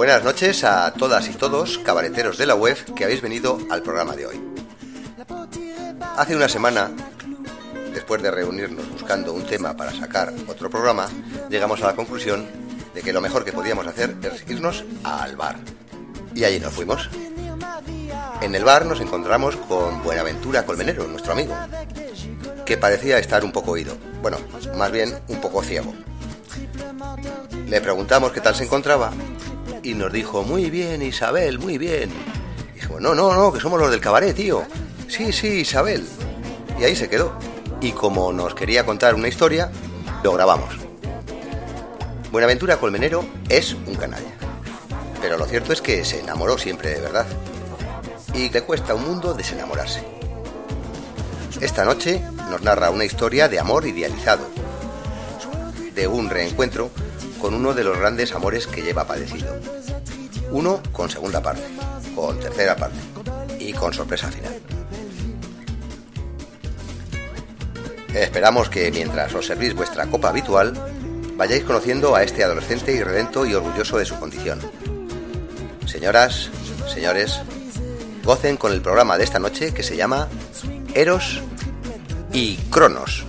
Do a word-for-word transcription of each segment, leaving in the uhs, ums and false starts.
Buenas noches a todas y todos, cabareteros de la web, que habéis venido al programa de hoy. Hace una semana, después de reunirnos buscando un tema para sacar otro programa, llegamos a la conclusión de que lo mejor que podíamos hacer es irnos al bar. Y allí nos fuimos. En el bar nos encontramos con Buenaventura Colmenero, nuestro amigo, que parecía estar un poco oído. Bueno, más bien un poco ciego. Le preguntamos qué tal se encontraba y nos dijo: muy bien, Isabel, muy bien. Y dijimos: no, no, no, que somos los del cabaret, tío. Sí, sí, Isabel. Y ahí se quedó. Y como nos quería contar una historia, lo grabamos. Buenaventura Colmenero es un canalla, pero lo cierto es que se enamoró siempre de verdad. Y le cuesta un mundo desenamorarse. Esta noche nos narra una historia de amor idealizado, de un reencuentro con uno de los grandes amores que lleva padecido. Uno con segunda parte, con tercera parte y con sorpresa final. Esperamos que mientras os servís vuestra copa habitual, vayáis conociendo a este adolescente irredento y orgulloso de su condición. Señoras, señores, gocen con el programa de esta noche, que se llama Eros y Cronos.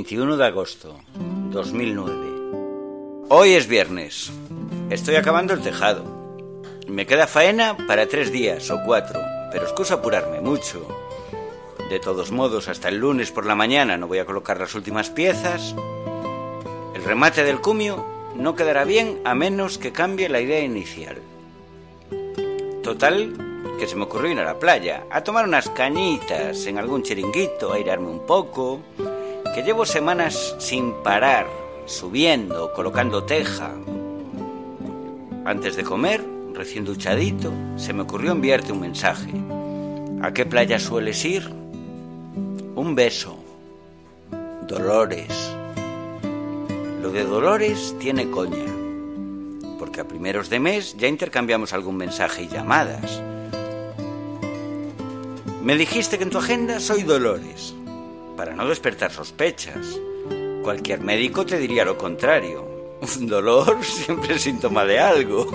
veintiuno de agosto dos mil nueve. Hoy es viernes. Estoy acabando el tejado. Me queda faena para tres días o cuatro, pero excuso apurarme mucho. De todos modos, hasta el lunes por la mañana no voy a colocar las últimas piezas. El remate del cumio no quedará bien a menos que cambie la idea inicial. Total, que se me ocurrió ir a la playa, a tomar unas cañitas en algún chiringuito, a airarme un poco, que llevo semanas sin parar, subiendo, colocando teja. Antes de comer, recién duchadito, se me ocurrió enviarte un mensaje. ¿A qué playa sueles ir? Un beso. Dolores. Lo de Dolores tiene coña, porque a primeros de mes ya intercambiamos algún mensaje y llamadas. Me dijiste que en tu agenda soy Dolores, para no despertar sospechas. Cualquier médico te diría lo contrario. Un dolor siempre es síntoma de algo.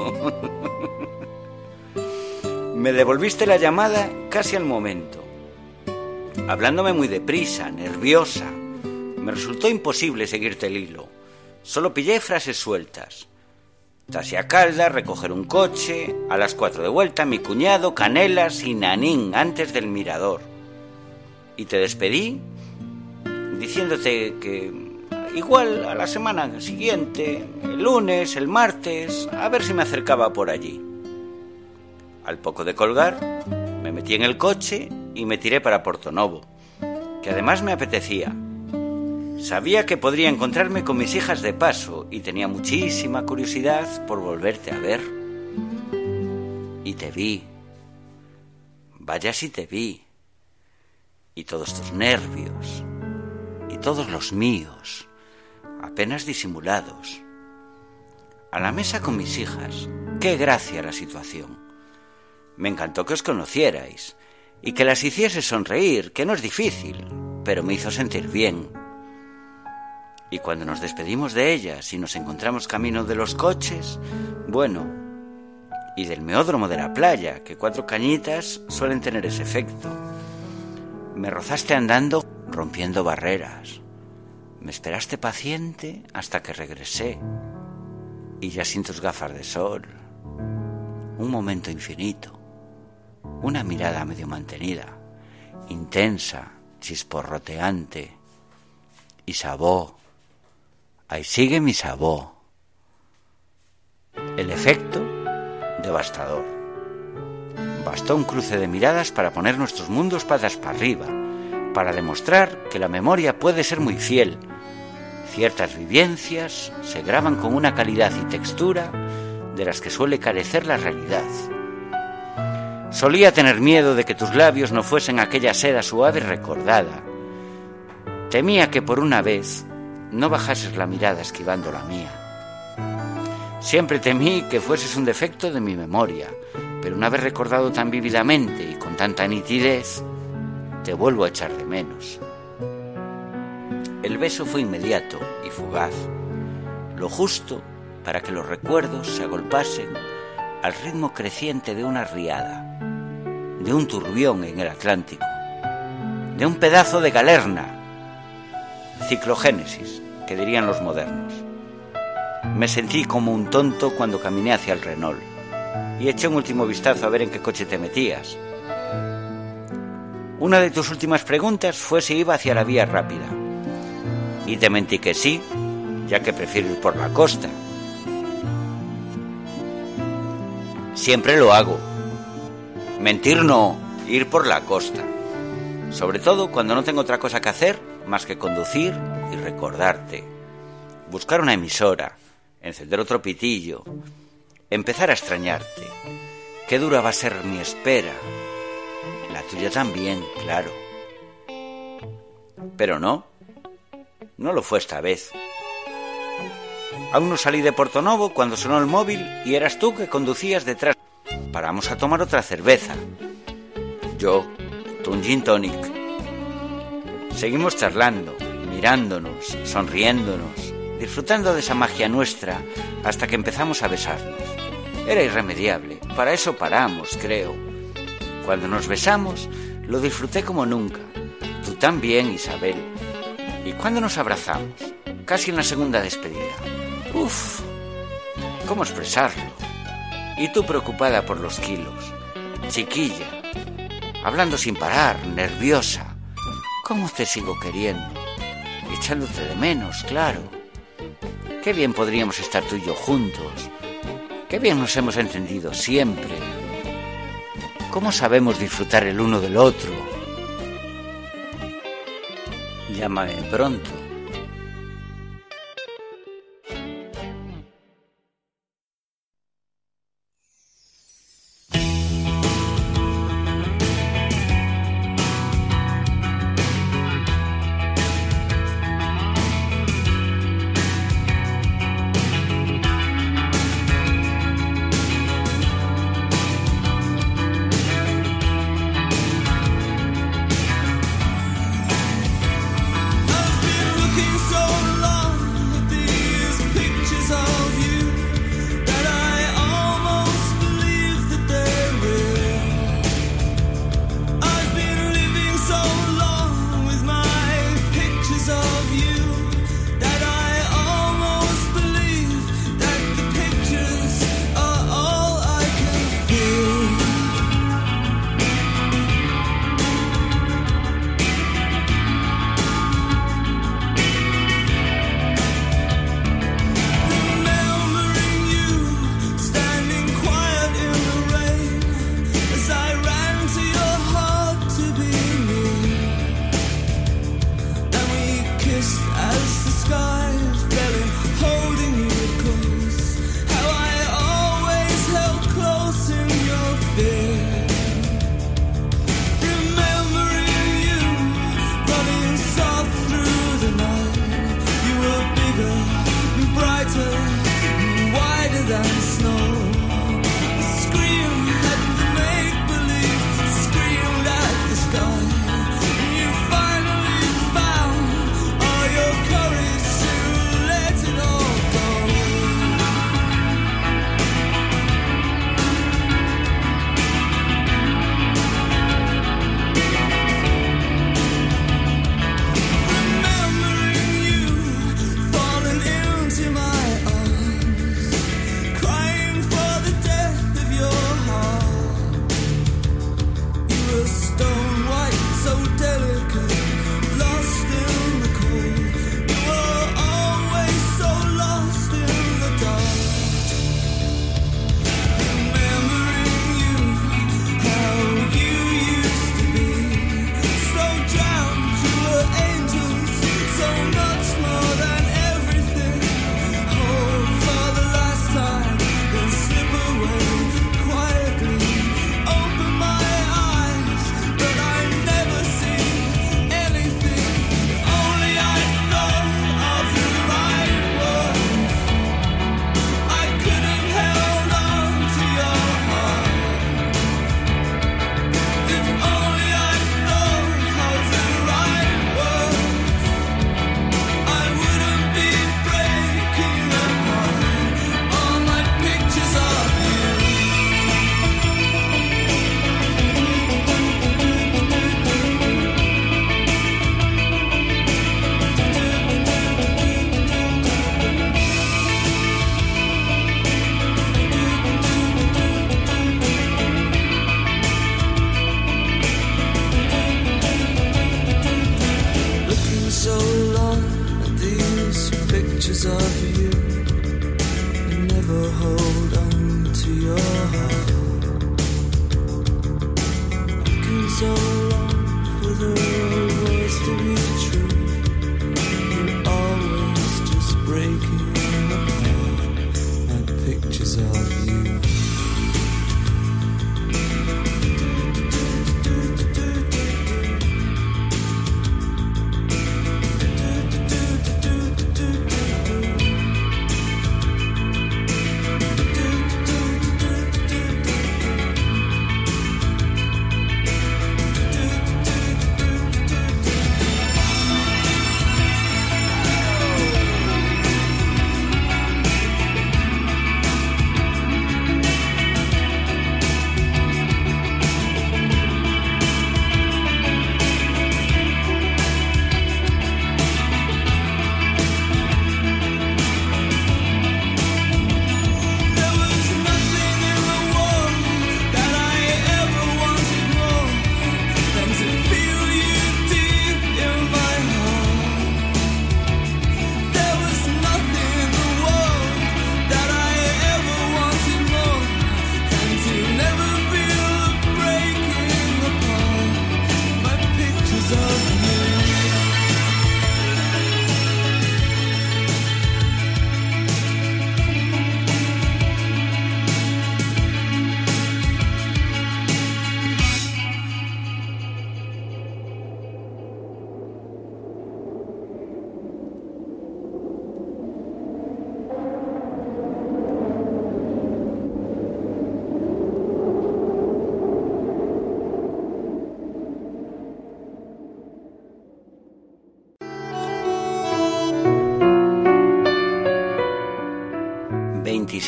Me devolviste la llamada casi al momento, hablándome muy deprisa, nerviosa. Me resultó imposible seguirte el hilo. Solo pillé frases sueltas. Tasi a Calda, recoger un coche, a las cuatro de vuelta, mi cuñado, Canelas y Nanín, antes del mirador. Y te despedí diciéndote que igual a la semana siguiente, el lunes, el martes, a ver si me acercaba por allí. Al poco de colgar, me metí en el coche y me tiré para Portonovo, que además me apetecía. Sabía que podría encontrarme con mis hijas de paso y tenía muchísima curiosidad por volverte a ver. Y te vi. Vaya si te vi. Y todos tus nervios. Y todos los míos, apenas disimulados. A la mesa con mis hijas. Qué gracia la situación. Me encantó que os conocierais y que las hiciese sonreír, que no es difícil, pero me hizo sentir bien. Y cuando nos despedimos de ellas y nos encontramos camino de los coches, bueno, y del meódromo de la playa, que cuatro cañitas suelen tener ese efecto, me rozaste andando, rompiendo barreras. Me esperaste paciente hasta que regresé, y ya sin tus gafas de sol. Un momento infinito, una mirada medio mantenida, intensa, chisporroteante, y sabó. Ahí sigue mi sabó. El efecto, devastador. Bastó un cruce de miradas para poner nuestros mundos patas para arriba, para demostrar que la memoria puede ser muy fiel. Ciertas vivencias se graban con una calidad y textura de las que suele carecer la realidad. Solía tener miedo de que tus labios no fuesen aquella seda suave y recordada. Temía que por una vez no bajases la mirada esquivando la mía. Siempre temí que fueses un defecto de mi memoria, pero una vez recordado tan vívidamente y con tanta nitidez, te vuelvo a echar de menos. El beso fue inmediato y fugaz, lo justo para que los recuerdos se agolpasen al ritmo creciente de una riada, de un turbión en el Atlántico, de un pedazo de galerna. Ciclogénesis, que dirían los modernos. Me sentí como un tonto cuando caminé hacia el Renault y eché un último vistazo a ver en qué coche te metías. Una de tus últimas preguntas fue si iba hacia la vía rápida, y te mentí que sí, ya que prefiero ir por la costa. Siempre lo hago. Mentir no, ir por la costa. Sobre todo cuando no tengo otra cosa que hacer más que conducir y recordarte. Buscar una emisora, encender otro pitillo, empezar a extrañarte. Qué dura va a ser mi espera. La tuya también, claro. Pero no, no lo fue esta vez. Aún no salí de Portonovo cuando sonó el móvil y eras tú que conducías detrás. Paramos a tomar otra cerveza. Yo, tú un gin tonic. Seguimos charlando, mirándonos, sonriéndonos, disfrutando de esa magia nuestra hasta que empezamos a besarnos. Era irremediable, para eso paramos, creo. Cuando nos besamos, lo disfruté como nunca. Tú también, Isabel. ¿Y cuándo nos abrazamos? Casi en la segunda despedida. Uf, ¿cómo expresarlo? Y tú preocupada por los kilos, chiquilla, hablando sin parar, nerviosa. ¿Cómo te sigo queriendo? Echándote de menos, claro. Qué bien podríamos estar tú y yo juntos. Qué bien nos hemos entendido siempre. ¿Cómo sabemos disfrutar el uno del otro? Llámame pronto.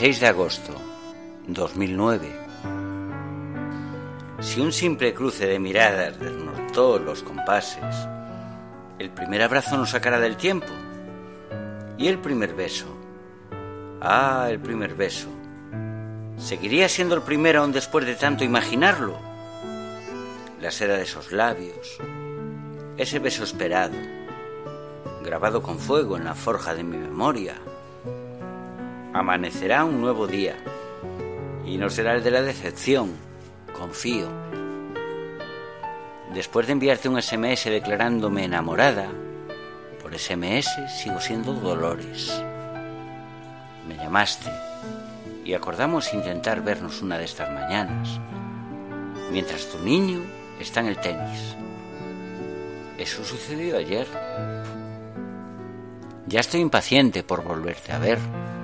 veintiséis de agosto, dos mil nueve. Si un simple cruce de miradas desnortó los compases, el primer abrazo nos sacará del tiempo. ¿Y el primer beso? Ah, el primer beso. ¿Seguiría siendo el primero aún después de tanto imaginarlo? La seda de esos labios, ese beso esperado, grabado con fuego en la forja de mi memoria. Amanecerá un nuevo día, y no será el de la decepción, confío. Después de enviarte un ese eme ese declarándome enamorada, por ese eme ese sigo siendo Dolores. Me llamaste y acordamos intentar vernos una de estas mañanas, mientras tu niño está en el tenis. Eso sucedió ayer. Ya estoy impaciente por volverte a ver.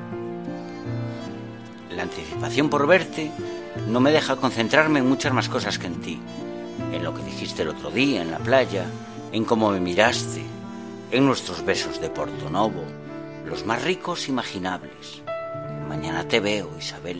La anticipación por verte no me deja concentrarme en muchas más cosas que en ti. En lo que dijiste el otro día en la playa, en cómo me miraste, en nuestros besos de Portonovo, los más ricos imaginables. Mañana te veo, Isabel.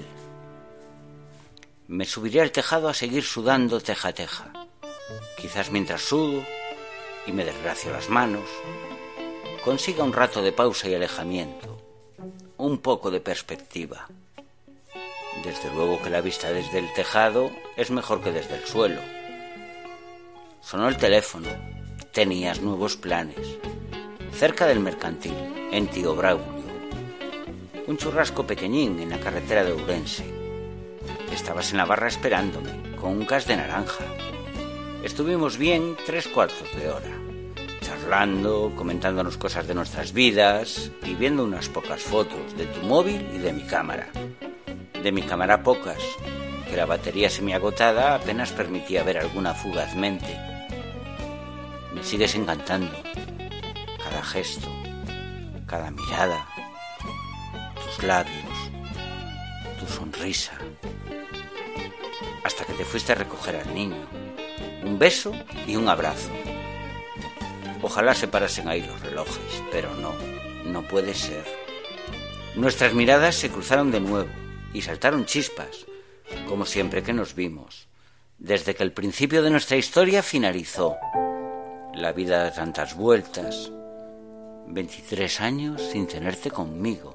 Me subiré al tejado a seguir sudando teja a teja. Quizás mientras sudo y me desgracio las manos, consiga un rato de pausa y alejamiento, un poco de perspectiva. Desde luego que la vista desde el tejado es mejor que desde el suelo. Sonó el teléfono. Tenías nuevos planes. Cerca del Mercantil, en Tío Braulio. Un churrasco pequeñín en la carretera de Ourense. Estabas en la barra esperándome, con un cas de naranja. Estuvimos bien tres cuartos de hora, charlando, comentándonos cosas de nuestras vidas y viendo unas pocas fotos de tu móvil y de mi cámara. De mi cámara pocas, que la batería semiagotada apenas permitía ver alguna fugazmente. Me sigues encantando. Cada gesto, cada mirada, tus labios, tu sonrisa. Hasta que te fuiste a recoger al niño. Un beso y un abrazo. Ojalá se parasen ahí los relojes, pero no, no puede ser. Nuestras miradas se cruzaron de nuevo y saltaron chispas, como siempre que nos vimos, desde que el principio de nuestra historia finalizó. La vida da tantas vueltas. veintitrés años sin tenerte conmigo.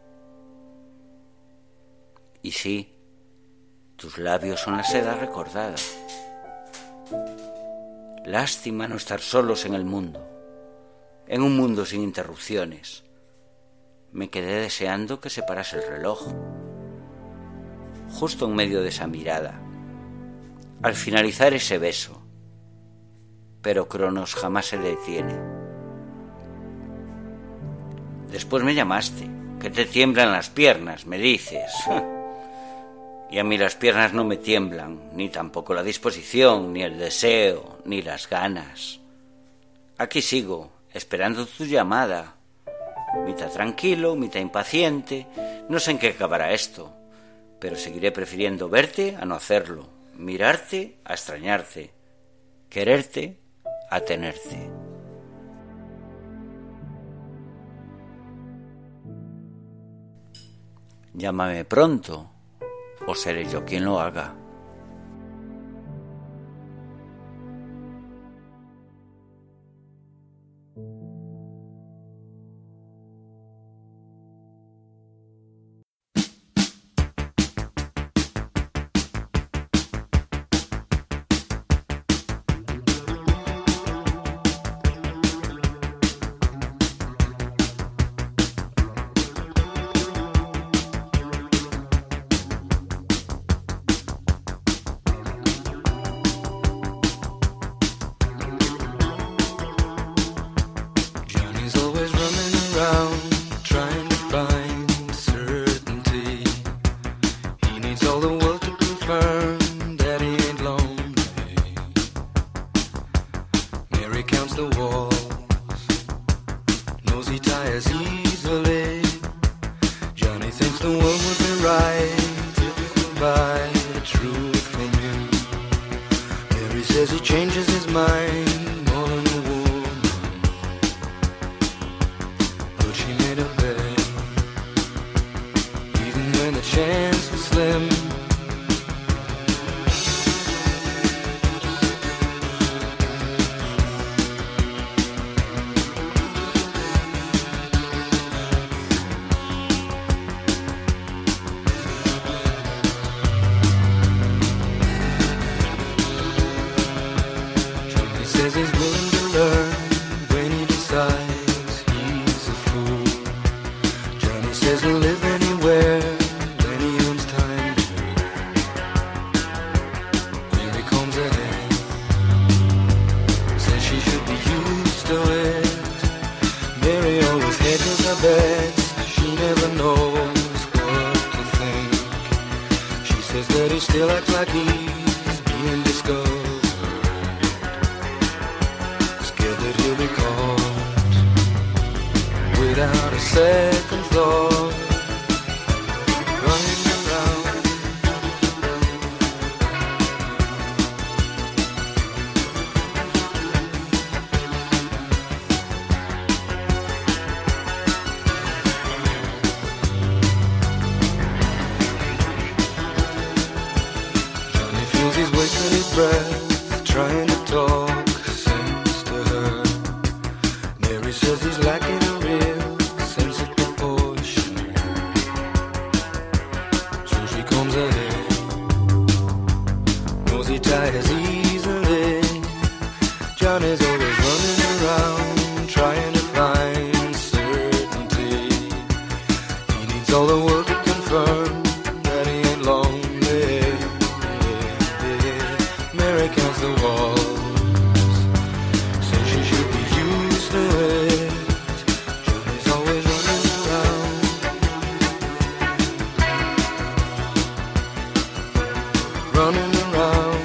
Y sí, tus labios son la seda recordada. Lástima no estar solos en el mundo, en un mundo sin interrupciones. Me quedé deseando que se parase el reloj, justo en medio de esa mirada, al finalizar ese beso. Pero Cronos jamás se detiene. Después me llamaste, que te tiemblan las piernas, me dices. Y a mí las piernas no me tiemblan, ni tampoco la disposición, ni el deseo, ni las ganas. Aquí sigo, esperando tu llamada. Mitad tranquilo, mitad impaciente. No sé en qué acabará esto, pero seguiré prefiriendo verte a no hacerlo, mirarte a extrañarte, quererte a tenerte. Llámame pronto, o seré yo quien lo haga. them. Johnny says he's willing to learn when he decides he's a fool. Johnny says he'll live anywhere when he owns time. Here he comes ahead. Says she should be used to it. Mary always hedges her bets. She never knows what to think. She says that he still acts like he's being discovered. Scared that he'll be caught without a second thought. Running around. Johnny feels he's wasting his breath trying to talk sense to her. Mary says he's lacking a real sense of proportion. So she comes ahead. Knows he tires easily. Johnny's always running around trying to find certainty. He needs all the world to confirm that he ain't lonely. Mary counts the walls. Says she should be used to it. Johnny's always running around. Running around.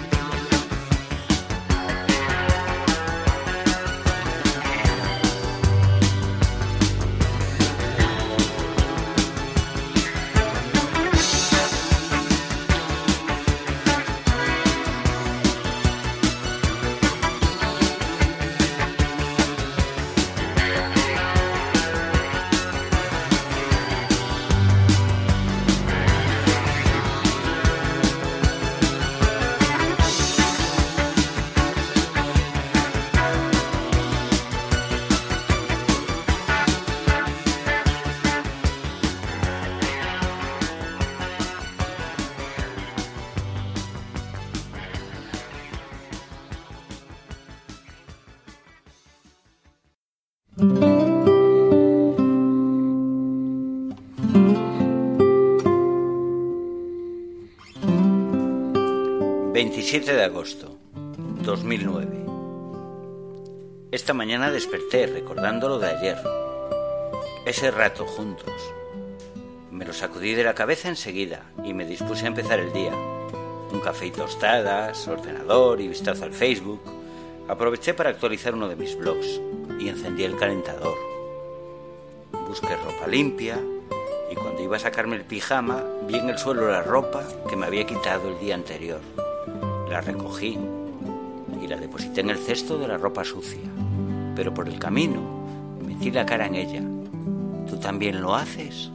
veintisiete de agosto dos mil nueve. Esta mañana desperté recordando lo de ayer. Ese rato juntos. Me lo sacudí de la cabeza enseguida y me dispuse a empezar el día. Un café y tostadas, ordenador y vistazo al Facebook. Aproveché para actualizar uno de mis blogs y encendí el calentador. Busqué ropa limpia y cuando iba a sacarme el pijama vi en el suelo la ropa que me había quitado el día anterior. La recogí y la deposité en el cesto de la ropa sucia, pero por el camino metí la cara en ella. ¿Tú también lo haces?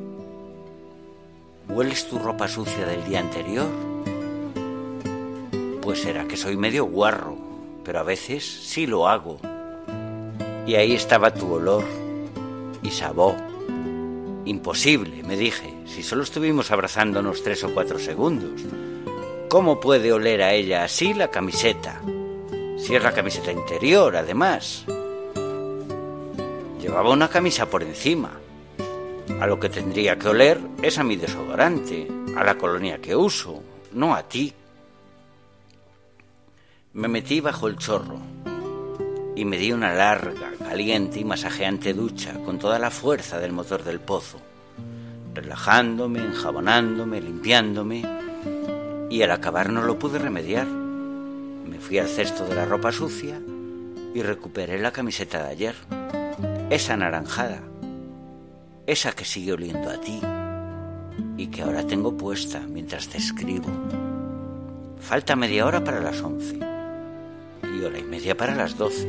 ¿Hueles tu ropa sucia del día anterior? Pues será que soy medio guarro, pero a veces sí lo hago. Y ahí estaba tu olor y sabor. Imposible, me dije, si solo estuvimos abrazándonos tres o cuatro segundos. ¿Cómo puede oler a ella así la camiseta? Si es la camiseta interior, además. Llevaba una camisa por encima. A lo que tendría que oler es a mi desodorante, a la colonia que uso, no a ti. Me metí bajo el chorro y me di una larga, caliente y masajeante ducha con toda la fuerza del motor del pozo, relajándome, enjabonándome, limpiándome. Y al acabar no lo pude remediar. Me fui al cesto de la ropa sucia y recuperé la camiseta de ayer, esa anaranjada, esa que sigue oliendo a ti y que ahora tengo puesta mientras te escribo. Falta media hora para las once y hora y media para las doce.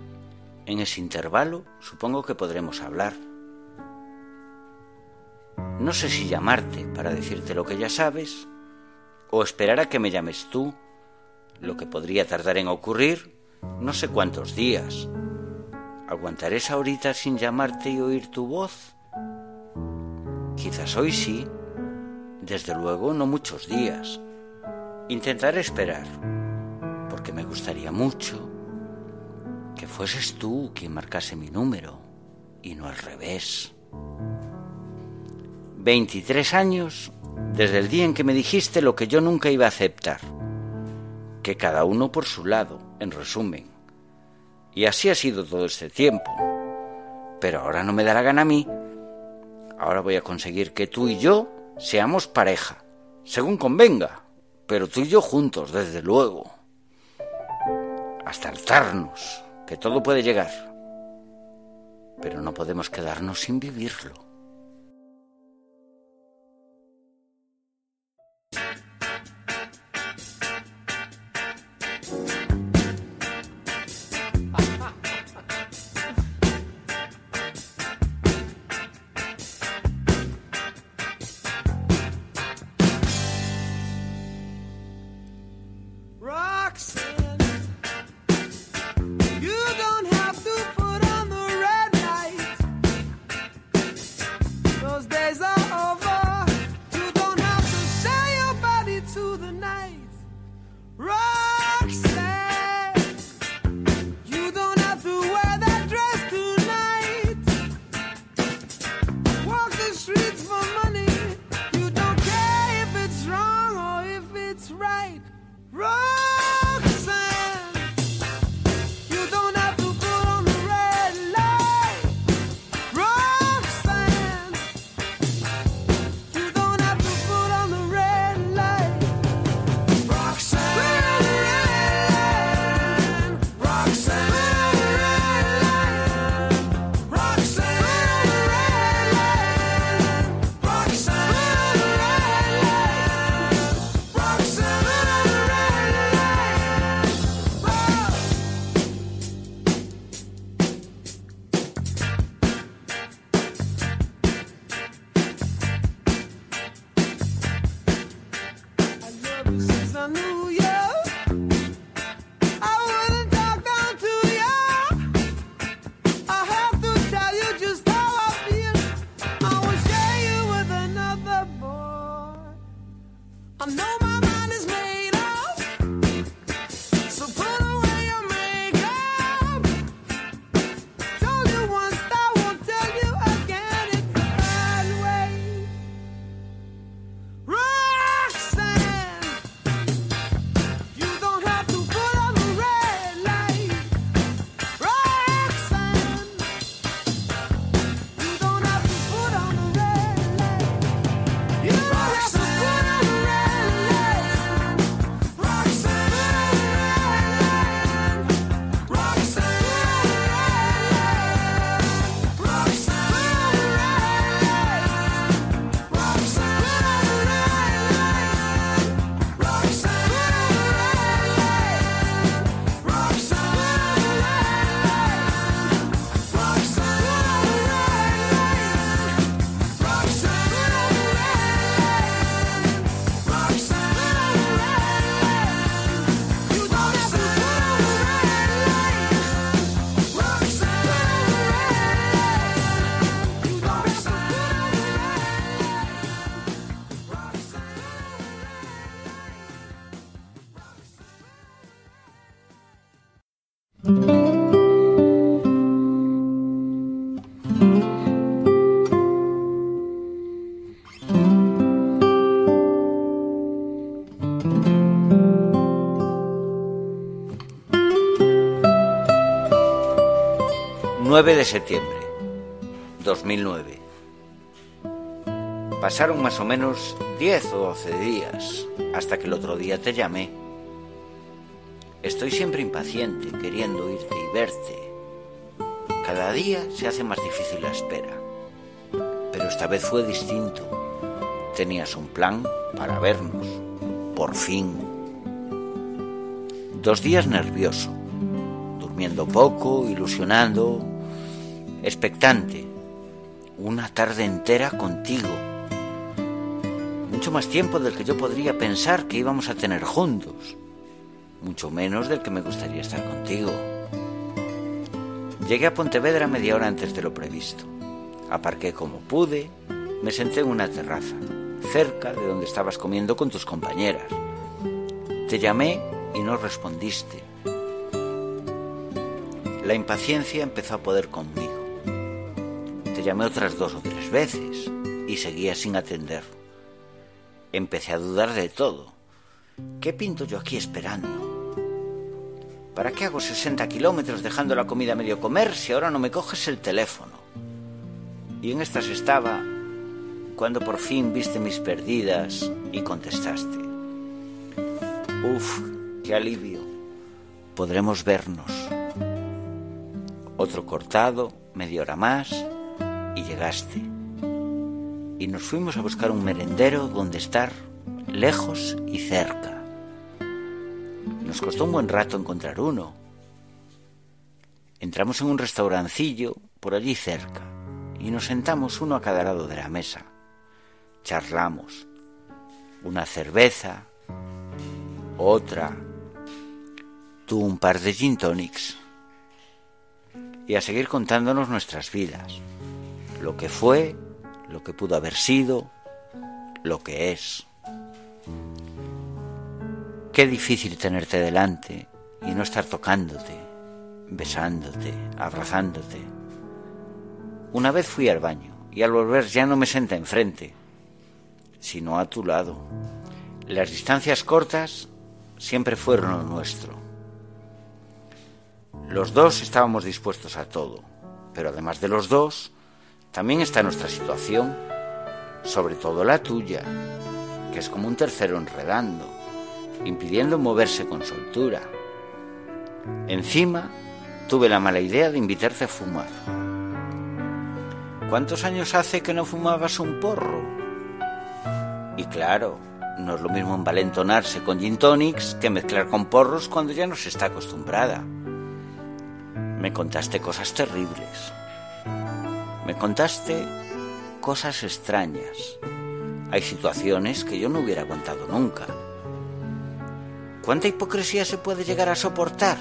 En ese intervalo supongo que podremos hablar. No sé si llamarte para decirte lo que ya sabes o esperar a que me llames tú, lo que podría tardar en ocurrir no sé cuántos días. ¿Aguantaré esa horita sin llamarte y oír tu voz? Quizás hoy sí, desde luego no muchos días. Intentaré esperar, porque me gustaría mucho que fueses tú quien marcase mi número y no al revés. Veintitrés años desde el día en que me dijiste lo que yo nunca iba a aceptar, que cada uno por su lado, en resumen. Y así ha sido todo este tiempo. Pero ahora no me da la gana a mí. Ahora voy a conseguir que tú y yo seamos pareja, según convenga, pero tú y yo juntos, desde luego. Hasta hartarnos, que todo puede llegar. Pero no podemos quedarnos sin vivirlo. nueve de septiembre dos mil nueve. Pasaron más o menos diez o doce días hasta que el otro día te llamé. Estoy siempre impaciente, queriendo irte y verte. Cada día se hace más difícil la espera. Pero esta vez fue distinto. Tenías un plan para vernos. Por fin. Dos días nervioso, durmiendo poco, ilusionando, expectante. Una tarde entera contigo, mucho más tiempo del que yo podría pensar que íbamos a tener juntos, mucho menos del que me gustaría estar contigo. Llegué a Pontevedra media hora antes de lo previsto. Aparqué como pude, me senté en una terraza, cerca de donde estabas comiendo con tus compañeras. Te llamé y no respondiste. La impaciencia empezó a poder conmigo. Te llamé otras dos o tres veces y seguía sin atender. Empecé a dudar de todo. ¿Qué pinto yo aquí esperando? ¿Para qué hago sesenta kilómetros dejando la comida a medio comer si ahora no me coges el teléfono? Y en estas estaba cuando por fin viste mis perdidas y contestaste. Uf, qué alivio. Podremos vernos. Otro cortado, media hora más, y llegaste. Y nos fuimos a buscar un merendero donde estar, lejos y cerca. Nos costó un buen rato encontrar uno. Entramos en un restaurancillo por allí cerca y nos sentamos uno a cada lado de la mesa. Charlamos. Una cerveza, otra, tú un par de gin tonics. Y a seguir contándonos nuestras vidas, lo que fue, lo que pudo haber sido, lo que es. Qué difícil tenerte delante y no estar tocándote, besándote, abrazándote. Una vez fui al baño y al volver ya no me senté enfrente, sino a tu lado. Las distancias cortas siempre fueron lo nuestro. Los dos estábamos dispuestos a todo, pero además de los dos, también está nuestra situación, sobre todo la tuya, que es como un tercero enredando, impidiendo moverse con soltura. Encima, tuve la mala idea de invitarte a fumar. ¿Cuántos años hace que no fumabas un porro? Y claro, no es lo mismo envalentonarse con gin tonics que mezclar con porros cuando ya no se está acostumbrada. Me contaste cosas terribles. Me contaste cosas extrañas. Hay situaciones que yo no hubiera aguantado nunca. ¿Cuánta hipocresía se puede llegar a soportar?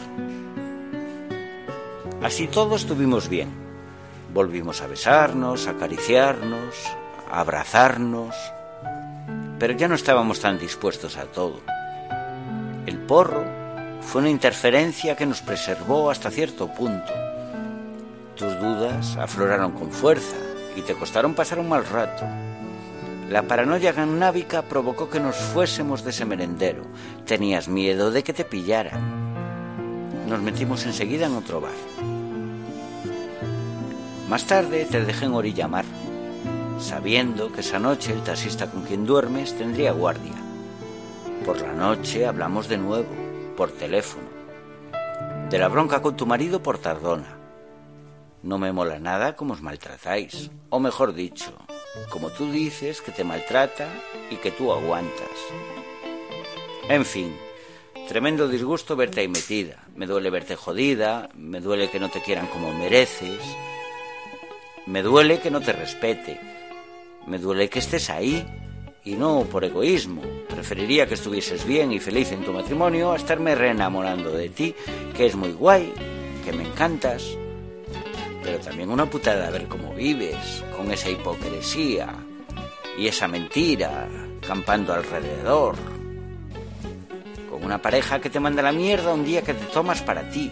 Así todo estuvimos bien. Volvimos a besarnos, a acariciarnos, a abrazarnos, pero ya no estábamos tan dispuestos a todo. El porro fue una interferencia que nos preservó hasta cierto punto. Tus dudas afloraron con fuerza y te costaron pasar un mal rato. La paranoia gannábica provocó que nos fuésemos de ese merendero. Tenías miedo de que te pillaran. Nos metimos enseguida en otro bar. Más tarde te dejé en Orilla Mar, sabiendo que esa noche el taxista con quien duermes tendría guardia. Por la noche hablamos de nuevo, por teléfono. De la bronca con tu marido por tardona. No me mola nada cómo os maltratáis, o mejor dicho, como tú dices que te maltrata y que tú aguantas. En fin, tremendo disgusto verte ahí metida. Me duele verte jodida, me duele que no te quieran como mereces, me duele que no te respete, me duele que estés ahí y no por egoísmo. Preferiría que estuvieses bien y feliz en tu matrimonio a estarme reenamorando de ti, que es muy guay, que me encantas, pero también una putada ver cómo vives, con esa hipocresía y esa mentira campando alrededor, con una pareja que te manda la mierda un día que te tomas para ti.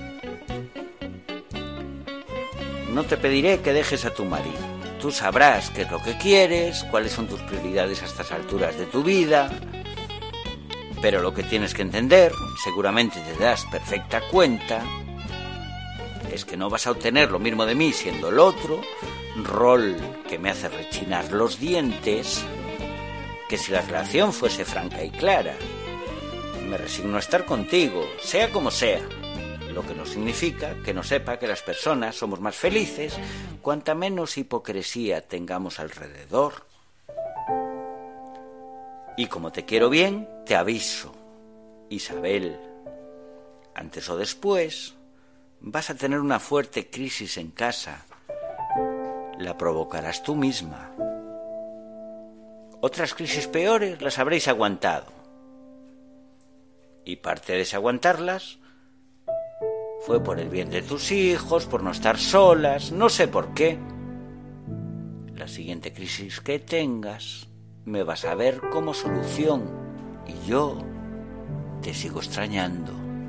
No te pediré que dejes a tu marido. Tú sabrás qué es lo que quieres, cuáles son tus prioridades a estas alturas de tu vida, pero lo que tienes que entender, seguramente te das perfecta cuenta, es que no vas a obtener lo mismo de mí siendo el otro, rol que me hace rechinar los dientes, que si la relación fuese franca y clara. Me resigno a estar contigo, sea como sea, lo que no significa que no sepa que las personas somos más felices cuanta menos hipocresía tengamos alrededor. Y como te quiero bien, te aviso, Isabel, antes o después vas a tener una fuerte crisis en casa. La provocarás tú misma. Otras crisis peores las habréis aguantado. Y parte de desaguantarlas fue por el bien de tus hijos, por no estar solas, no sé por qué. La siguiente crisis que tengas me vas a ver como solución y yo te sigo extrañando.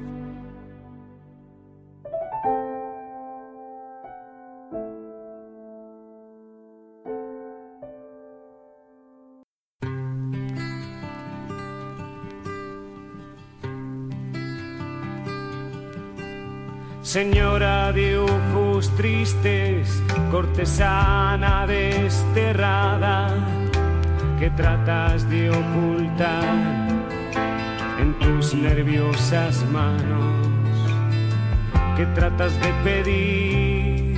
Señora de ojos tristes, cortesana desterrada, que tratas de ocultar en tus nerviosas manos, que tratas de pedir.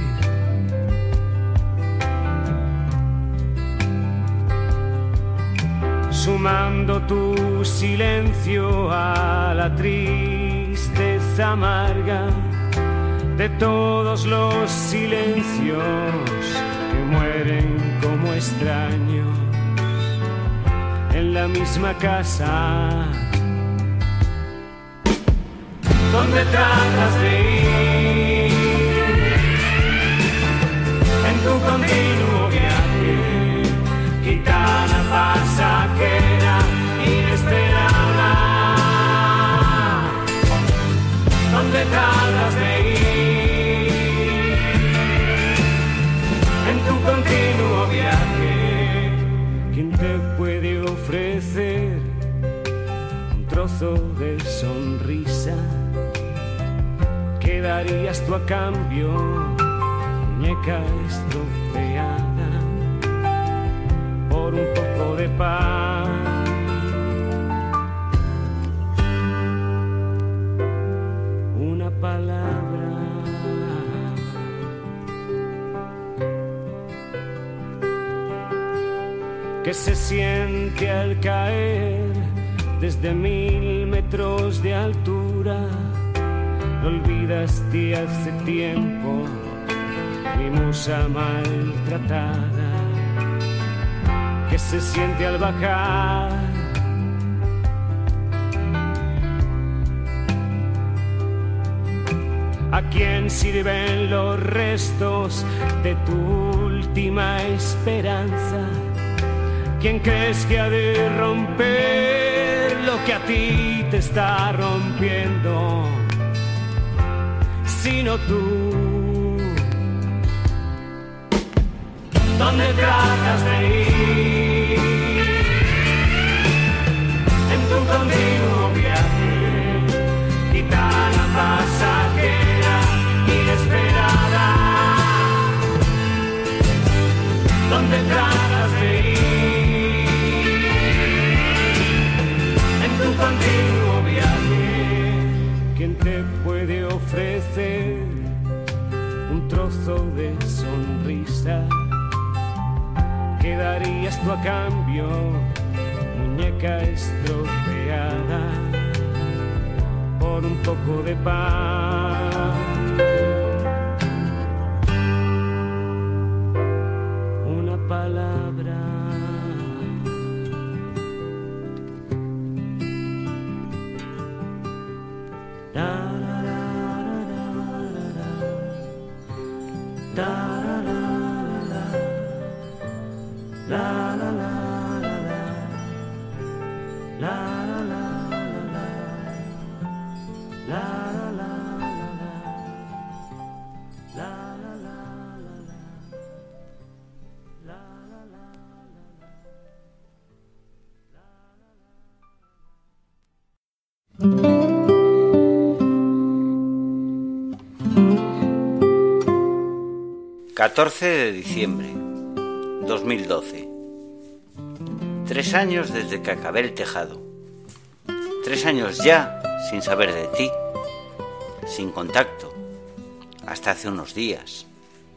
Sumando tu silencio a la tristeza amarga de todos los silencios que mueren como extraños en la misma casa, donde tratas de ir en tu continuo viaje, gitana pasajera inesperada, donde tratas de ir en tu continuo viaje. ¿Quién te puede ofrecer un trozo de sonrisa? ¿Qué darías tú a cambio, muñeca estropeada, por un poco de paz? Una palabra. Que se siente al caer desde mil metros de altura. No olvidaste hace tiempo mi musa maltratada, que se siente al bajar. ¿A quién sirven los restos de tu última esperanza? ¿Quién crees que ha de romper lo que a ti te está rompiendo? Sino tú. ¿Dónde tratas de ir en tu continuo viaje, gitana pasajera inesperada? ¿Dónde tratas de ir en tu continuo viaje? ¿Quién te puede ofrecer un trozo de sonrisa? ¿Qué darías tú a cambio, muñeca estropeada, por un poco de paz? Una palabra. catorce de diciembre dos mil doce. Tres años desde que acabé el tejado. Tres años ya sin saber de ti, sin contacto, hasta hace unos días.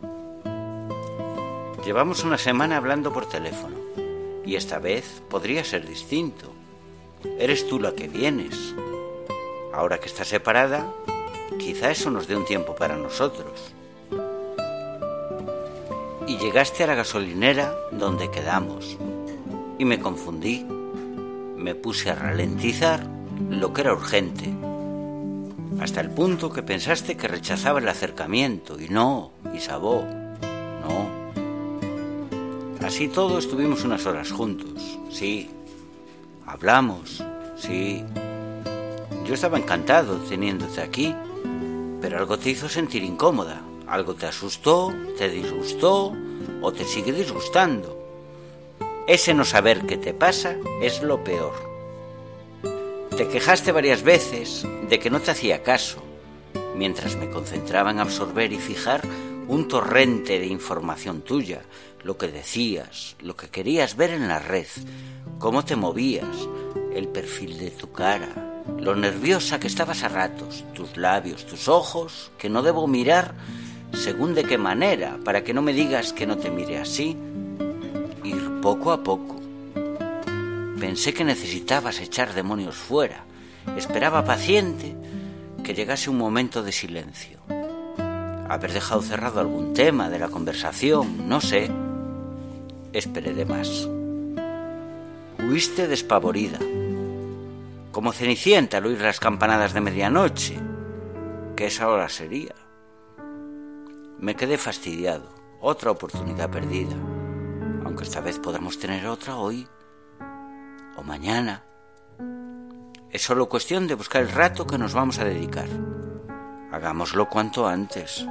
Llevamos una semana hablando por teléfono y esta vez podría ser distinto. Eres tú la que vienes. Ahora que estás separada, quizá eso nos dé un tiempo para nosotros. Y llegaste a la gasolinera donde quedamos. y me confundí. Me puse a ralentizar lo que era urgente, hasta el punto que pensaste que rechazaba el acercamiento, y no, Isabó, no. Así todo estuvimos unas horas juntos, sí. Hablamos, sí. Yo estaba encantado teniéndote aquí, pero algo te hizo sentir incómoda. Algo te asustó, te disgustó o te sigue disgustando. Ese no saber qué te pasa es lo peor. Te quejaste varias veces de que no te hacía caso, mientras me concentraba en absorber y fijar un torrente de información tuya, lo que decías, lo que querías ver en la red, cómo te movías, el perfil de tu cara, lo nerviosa que estabas a ratos, tus labios, tus ojos, que no debo mirar según de qué manera, para que no me digas que no te mire así. Ir poco a poco. Pensé que necesitabas echar demonios fuera. Esperaba paciente que llegase un momento de silencio. Haber dejado cerrado algún tema de la conversación, no sé. Esperé de más. Huiste despavorida, como Cenicienta al oír las campanadas de medianoche, que esa hora sería. Me quedé fastidiado. Otra oportunidad perdida. Aunque esta vez podamos tener otra hoy o mañana. Es solo cuestión de buscar el rato que nos vamos a dedicar. Hagámoslo cuanto antes.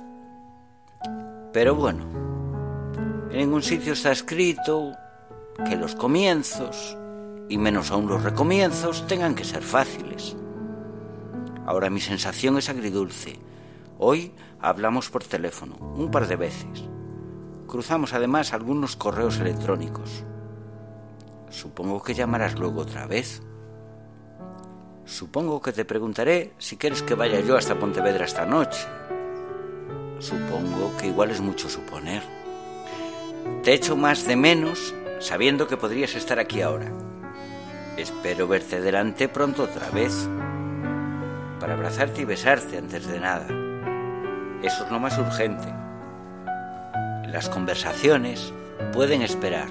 Pero bueno, en ningún sitio está escrito que los comienzos, y menos aún los recomienzos, tengan que ser fáciles. Ahora mi sensación es agridulce. Hoy hablamos por teléfono un par de veces. Cruzamos además algunos correos electrónicos. Supongo que llamarás luego otra vez. Supongo que te preguntaré si quieres que vaya yo hasta Pontevedra esta noche. Supongo que igual es mucho suponer. Te echo más de menos sabiendo que podrías estar aquí ahora. Espero verte delante pronto otra vez, para abrazarte y besarte antes de nada. Eso es lo más urgente. Las conversaciones pueden esperar.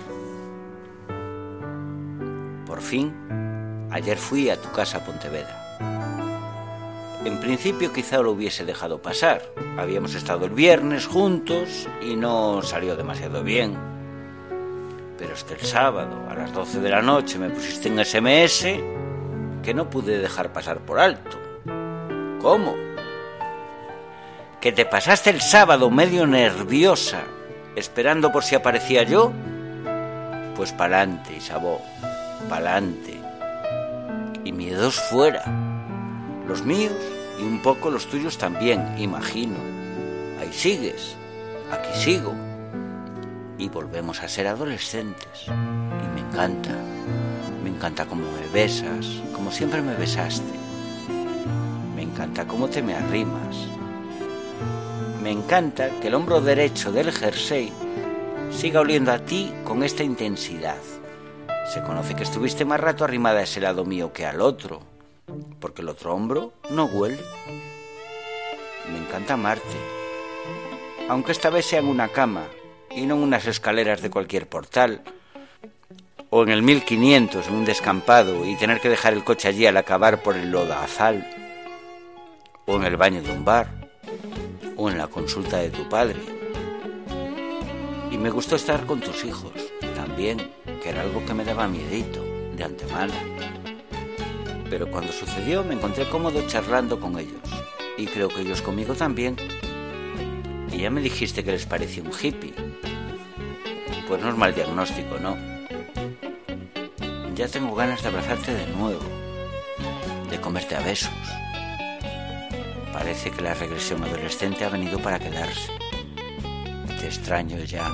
Por fin, ayer fui a tu casa a Pontevedra. En principio quizá lo hubiese dejado pasar. Habíamos estado el viernes juntos y no salió demasiado bien. Pero es que el sábado a las doce de la noche me pusiste un ese eme ese que no pude dejar pasar por alto. ¿Cómo? ¿Que te pasaste el sábado medio nerviosa esperando por si aparecía yo? Pues pa'lante, Isabó, pa'lante. Y miedos fuera. Los míos y un poco los tuyos también, imagino. Ahí sigues, aquí sigo. Y volvemos a ser adolescentes. Y me encanta, me encanta cómo me besas, como siempre me besaste. Me encanta cómo te me arrimas. Me encanta que el hombro derecho del jersey siga oliendo a ti con esta intensidad. Se conoce que estuviste más rato arrimada a ese lado mío que al otro, porque el otro hombro no huele. Me encanta amarte, aunque esta vez sea en una cama y no en unas escaleras de cualquier portal, o en el mil quinientos en un descampado y tener que dejar el coche allí al acabar por el lodazal, o en el baño de un bar, o en la consulta de tu padre. Y me gustó estar con tus hijos también, que era algo que me daba miedito de antemano. Pero cuando sucedió me encontré cómodo charlando con ellos, y creo que ellos conmigo también. Y ya me dijiste que les parecía un hippie. Pues no es mal diagnóstico, ¿no? Ya tengo ganas de abrazarte de nuevo, de comerte a besos. Parece que la regresión adolescente ha venido para quedarse. Te extraño ya.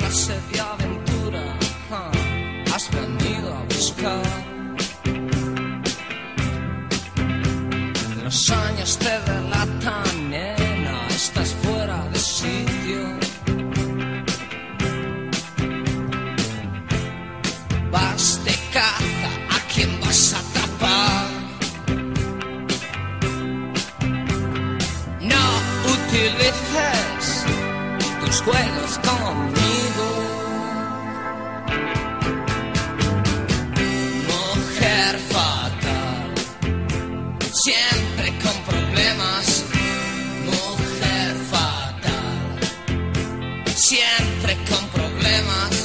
clase de aventura uh, has venido a buscar? Los años te delatan, nena, estás fuera de sitio. Vas de caza, ¿a quién vas a atrapar? No utilices tus juegos conmigo. Mujer fatal, siempre con problemas. Mujer fatal, siempre con problemas.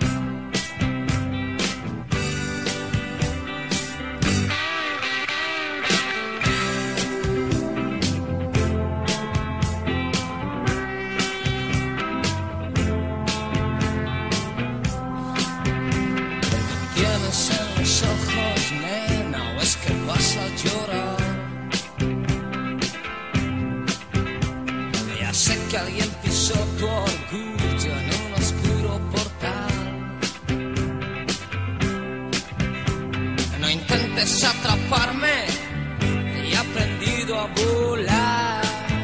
Tienes en los ojos, nena, o es que vas a llorar. Ya sé que alguien pisó tu orgullo en un oscuro portal. No intentes atraparme, he aprendido a volar.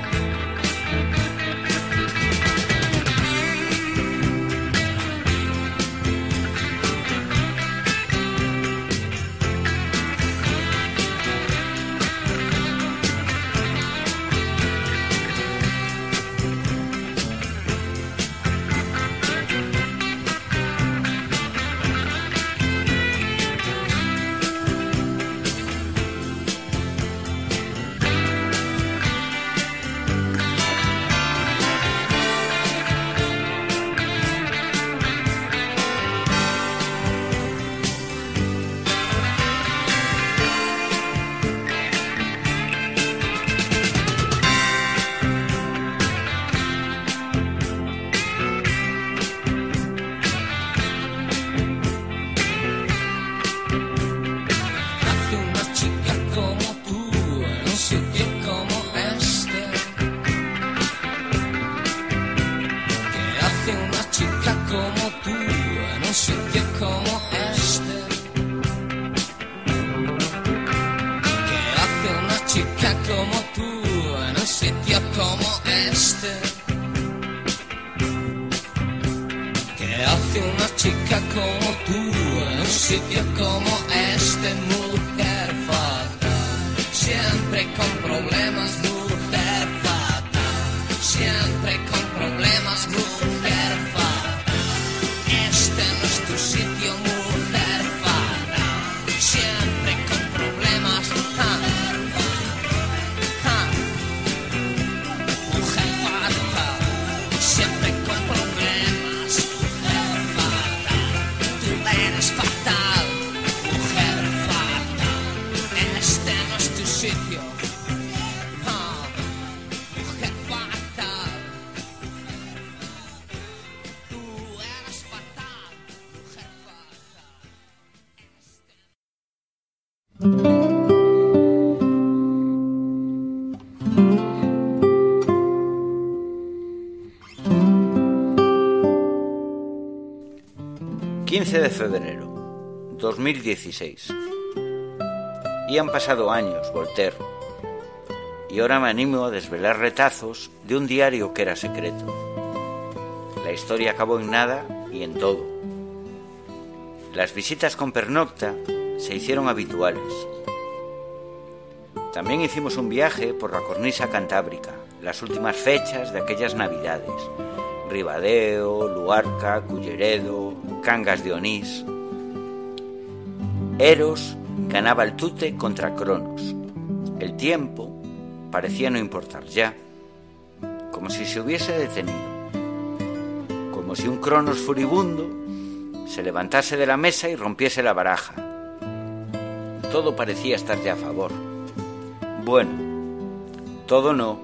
quince de febrero dos mil dieciséis. Y han pasado años, Voltaire, y ahora me animo a desvelar retazos de un diario que era secreto. La historia acabó en nada y en todo. Las visitas con pernocta se hicieron habituales. También hicimos un viaje por la cornisa cantábrica, las últimas fechas de aquellas navidades. Ribadeo, Luarca, Culleredo, Cangas de Onís. Eros ganaba el tute contra Cronos. El tiempo parecía no importar ya, como si se hubiese detenido, como si un Cronos furibundo se levantase de la mesa y rompiese la baraja. Todo parecía estar ya a favor. Bueno, todo no.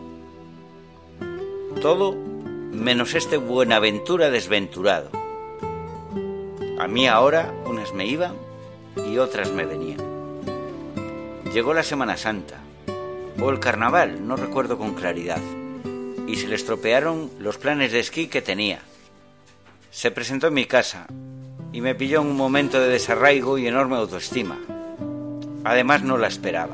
Todo menos este Buenaventura desventurado. A mí ahora unas me iban y otras me venían. Llegó la Semana Santa, o el Carnaval, no recuerdo con claridad, y se le estropearon los planes de esquí que tenía. Se presentó en mi casa y me pilló en un momento de desarraigo y enorme autoestima. Además, no la esperaba.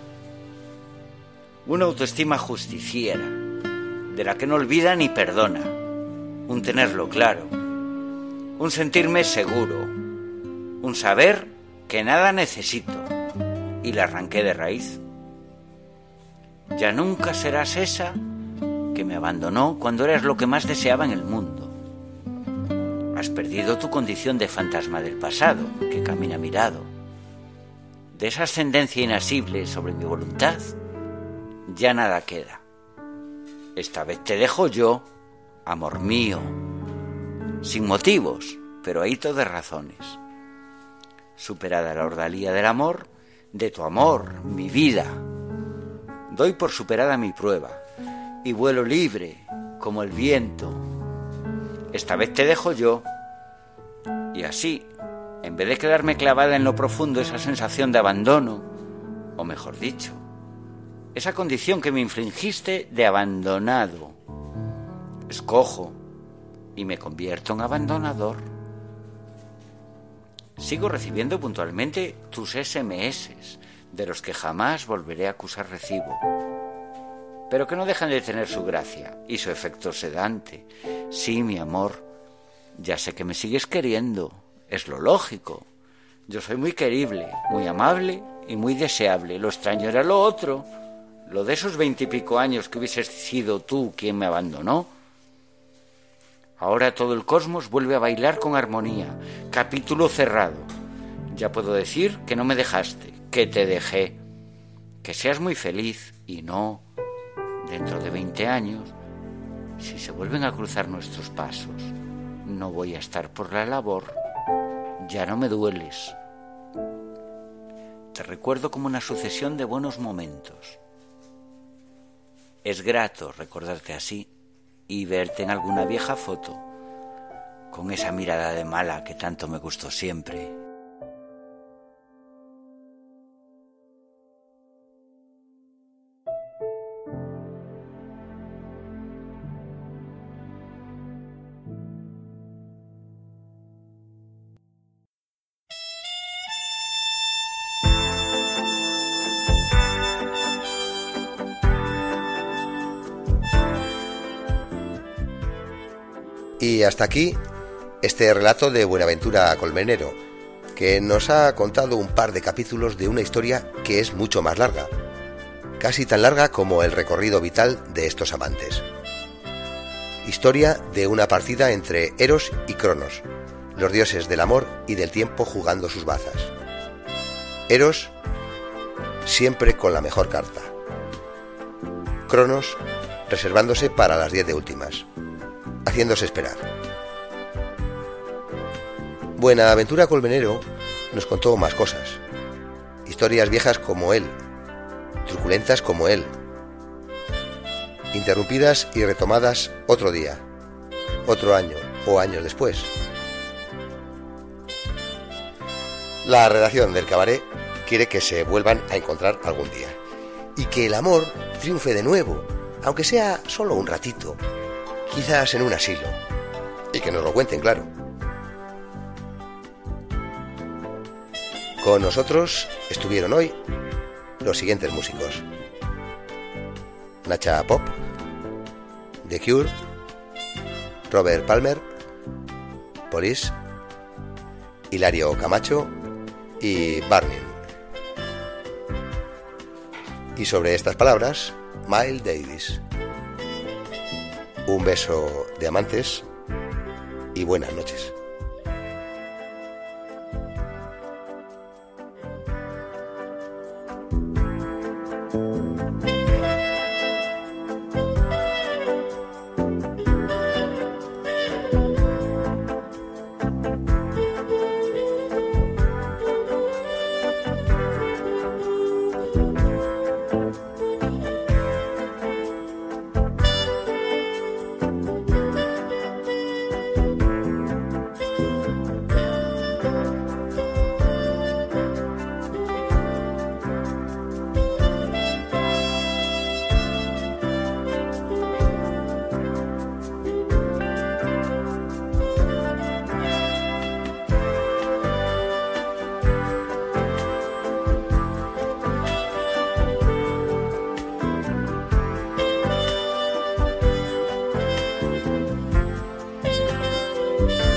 Una autoestima justiciera, de la que no olvida ni perdona. Un tenerlo claro. Un sentirme seguro. Un saber que nada necesito. Y la arranqué de raíz. Ya nunca serás esa que me abandonó cuando eras lo que más deseaba en el mundo. Has perdido tu condición de fantasma del pasado, que camina a mi lado. De esa ascendencia inasible sobre mi voluntad, ya nada queda. Esta vez te dejo yo, amor mío, sin motivos, pero ahito de razones. Superada la ordalía del amor, de tu amor, mi vida, doy por superada mi prueba y vuelo libre como el viento. Esta vez te dejo yo, y así, en vez de quedarme clavada en lo profundo esa sensación de abandono, o mejor dicho, esa condición que me infligiste de abandonado, escojo y me convierto en abandonador. Sigo recibiendo puntualmente tus ese eme ese, de los que jamás volveré a acusar recibo, pero que no dejan de tener su gracia y su efecto sedante. Sí, mi amor, ya sé que me sigues queriendo, es lo lógico. Yo soy muy querible, muy amable y muy deseable. Lo extraño era lo otro, lo de esos veintipico años que hubieses sido tú quien me abandonó. Ahora todo el cosmos vuelve a bailar con armonía. Capítulo cerrado. Ya puedo decir que no me dejaste, que te dejé. Que seas muy feliz y no, dentro de veinte años, si se vuelven a cruzar nuestros pasos, no voy a estar por la labor. Ya no me dueles. Te recuerdo como una sucesión de buenos momentos. Es grato recordarte así y verte en alguna vieja foto, con esa mirada de mala que tanto me gustó siempre. Y hasta aquí este relato de Buenaventura Colmenero, que nos ha contado un par de capítulos de una historia que es mucho más larga, casi tan larga como el recorrido vital de estos amantes. Historia de una partida entre Eros y Cronos, los dioses del amor y del tiempo jugando sus bazas. Eros siempre con la mejor carta. Cronos reservándose para las diez de últimas, haciéndose esperar. Buenaventura Colmenero nos contó más cosas, historias viejas como él, truculentas como él, interrumpidas y retomadas otro día, otro año o años después. La redacción del Cabaret quiere que se vuelvan a encontrar algún día y que el amor triunfe de nuevo, aunque sea solo un ratito, quizás en un asilo, y que nos lo cuenten, claro. Con nosotros estuvieron hoy los siguientes músicos: Nacha Pop, The Cure, Robert Palmer, Police, Hilario Camacho y Barney. Y sobre estas palabras, Miles Davis. Un beso de amantes y buenas noches. Thank